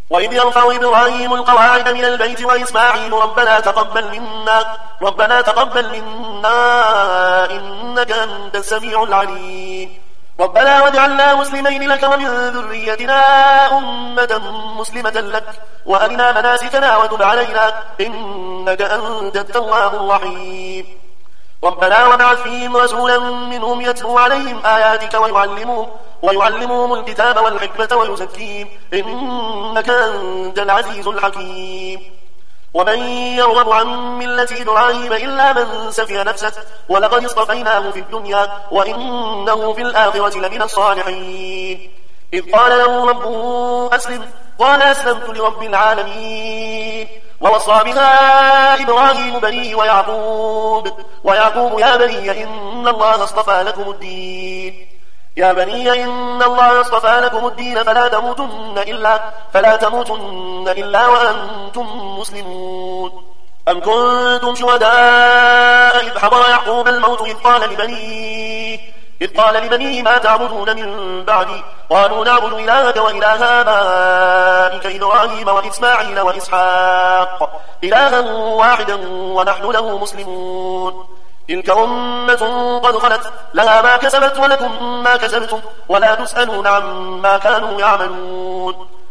وإذ يرفع إبراهيم القواعد من البيت وإسماعيل ربنا تقبل منا إنك أنت السميع العليم ربنا واجعلنا مسلمين لك ومن ذريتنا أمة مسلمة لك وأرنا مناسكنا وتب علينا إنك أنت التواب الرحيم ربنا وابعث فيهم رسولا منهم يتلو عليهم آياتك ويعلمهم الكتاب والحكمة ويزكيهم إنك أنت العزيز الحكيم ومن يرغب عن ملة إبراهيم إلا من سفه نفسه ولقد اصطفيناه في الدنيا وإنه في الآخرة لمن الصالحين إذ قال له ربه أسلم قال أسلمت لرب العالمين ووصى بها إبراهيم بنيه ويعقوب يا بني إن الله اصطفى لكم الدين فلا تموتن إلا وأنتم مسلمون أم كنتم شهداء إذ حضر يعقوب الموت إذ قال لبنيه ما تعبدون من بعدي قالوا نعبد إلهك وإله آبائك إبراهيم وإسماعيل وإسحاق إلها واحدا ونحن له مسلمون تلك أمة قد خلت لها ما كسبت ولكم ما كسبتم ولا تسألون عما كانوا يعملون